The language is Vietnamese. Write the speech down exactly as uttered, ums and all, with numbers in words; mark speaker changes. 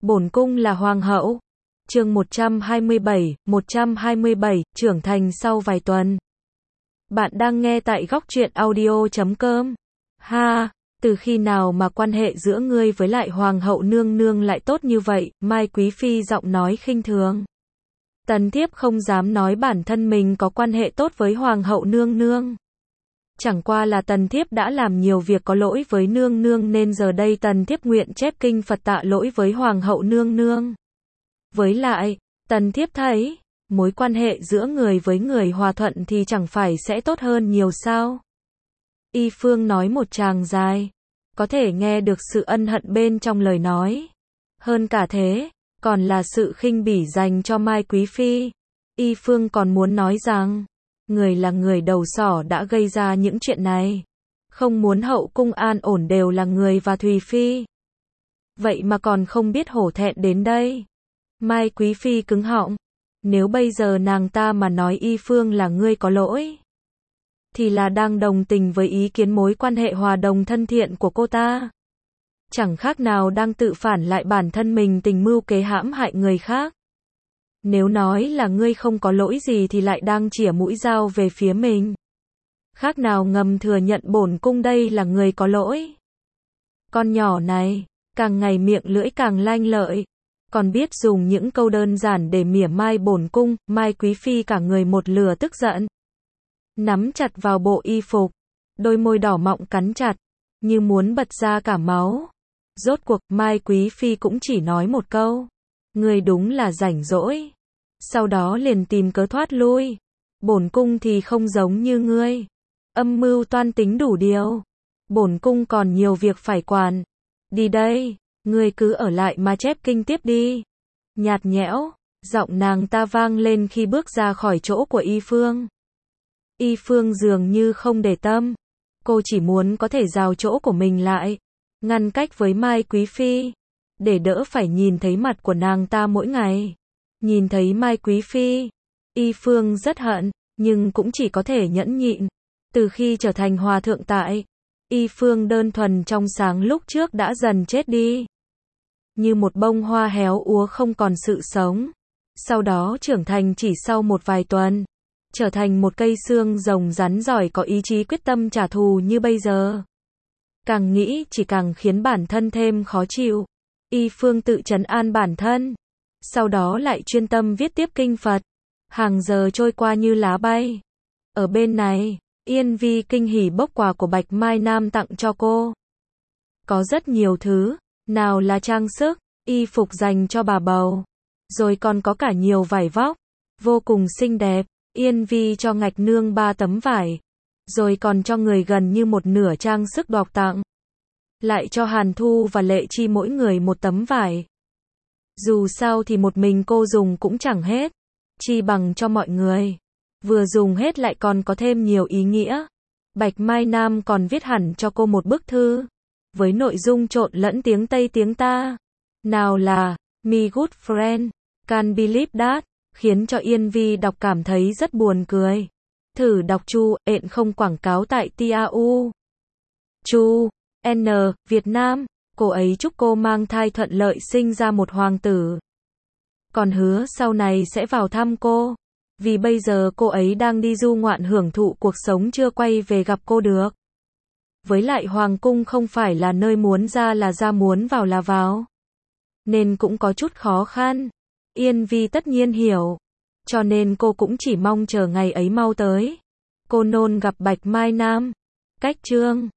Speaker 1: Bổn cung là hoàng hậu. Chương một trăm hai mươi bảy, một trăm hai mươi bảy, trưởng thành sau vài tuần. Bạn đang nghe tại góc truyện audio chấm com. Ha, từ khi nào mà quan hệ giữa ngươi với lại hoàng hậu nương nương lại tốt như vậy? Mai Quý Phi giọng nói khinh thường. Tần thiếp không dám nói bản thân mình có quan hệ tốt với hoàng hậu nương nương. Chẳng qua là tần thiếp đã làm nhiều việc có lỗi với nương nương nên giờ đây tần thiếp nguyện chép kinh Phật tạ lỗi với hoàng hậu nương nương. Với lại, tần thiếp thấy, mối quan hệ giữa người với người hòa thuận thì chẳng phải sẽ tốt hơn nhiều sao? Y Phương nói một tràng dài, có thể nghe được sự ân hận bên trong lời nói. Hơn cả thế, còn là sự khinh bỉ dành cho Mai Quý Phi. Y Phương còn muốn nói rằng, người là người đầu sỏ đã gây ra những chuyện này. Không muốn hậu cung an ổn đều là người và Thùy Phi. Vậy mà còn không biết hổ thẹn đến đây. Mai Quý Phi cứng họng. Nếu bây giờ nàng ta mà nói Y Phương là ngươi có lỗi, thì là đang đồng tình với ý kiến mối quan hệ hòa đồng thân thiện của cô ta. Chẳng khác nào đang tự phản lại bản thân mình tình mưu kế hãm hại người khác. Nếu nói là ngươi không có lỗi gì thì lại đang chĩa mũi dao về phía mình. Khác nào ngầm thừa nhận bổn cung đây là người có lỗi. Con nhỏ này, càng ngày miệng lưỡi càng lanh lợi, còn biết dùng những câu đơn giản để mỉa mai bổn cung. Mai Quý Phi cả người một lửa tức giận, nắm chặt vào bộ y phục, đôi môi đỏ mọng cắn chặt, như muốn bật ra cả máu. Rốt cuộc, Mai Quý Phi cũng chỉ nói một câu, ngươi đúng là rảnh rỗi. Sau đó liền tìm cớ thoát lui. Bổn cung thì không giống như ngươi, âm mưu toan tính đủ điều. Bổn cung còn nhiều việc phải quản. Đi đây, ngươi cứ ở lại mà chép kinh tiếp đi. Nhạt nhẽo, giọng nàng ta vang lên khi bước ra khỏi chỗ của Y Phương. Y Phương dường như không để tâm. Cô chỉ muốn có thể rào chỗ của mình lại, ngăn cách với Mai Quý Phi, để đỡ phải nhìn thấy mặt của nàng ta mỗi ngày. Nhìn thấy Mai Quý Phi, Y Phương rất hận, nhưng cũng chỉ có thể nhẫn nhịn. Từ khi trở thành hòa thượng tại, Y Phương đơn thuần trong sáng lúc trước đã dần chết đi. Như một bông hoa héo úa không còn sự sống. Sau đó trưởng thành chỉ sau một vài tuần, trở thành một cây xương rồng rắn giỏi có ý chí quyết tâm trả thù như bây giờ. Càng nghĩ chỉ càng khiến bản thân thêm khó chịu. Y Phương tự trấn an bản thân, sau đó lại chuyên tâm viết tiếp kinh Phật. Hàng giờ trôi qua như lá bay. Ở bên này, Yên Vi kinh hỉ bốc quà của Bạch Mai Nam tặng cho cô. Có rất nhiều thứ, nào là trang sức, y phục dành cho bà bầu, rồi còn có cả nhiều vải vóc, vô cùng xinh đẹp. Yên Vi cho Ngạch Nương ba tấm vải, rồi còn cho người gần như một nửa trang sức độc tặng. Lại cho Hàn Thu và Lệ Chi mỗi người một tấm vải. Dù sao thì một mình cô dùng cũng chẳng hết, chi bằng cho mọi người. Vừa dùng hết lại còn có thêm nhiều ý nghĩa. Bạch Mai Nam còn viết hẳn cho cô một bức thư, với nội dung trộn lẫn tiếng Tây tiếng ta. Nào là, My good friend, can't believe that, khiến cho Yên Vi đọc cảm thấy rất buồn cười. Thử đọc Chu, ện không quảng cáo tại Tiao. Chu, N, Việt Nam, cô ấy chúc cô mang thai thuận lợi sinh ra một hoàng tử. Còn hứa sau này sẽ vào thăm cô, vì bây giờ cô ấy đang đi du ngoạn hưởng thụ cuộc sống chưa quay về gặp cô được. Với lại hoàng cung không phải là nơi muốn ra là ra muốn vào là vào, nên cũng có chút khó khăn. Yên Vi tất nhiên hiểu, cho nên cô cũng chỉ mong chờ ngày ấy mau tới. Cô nôn gặp Bạch Mai Nam. Cách chương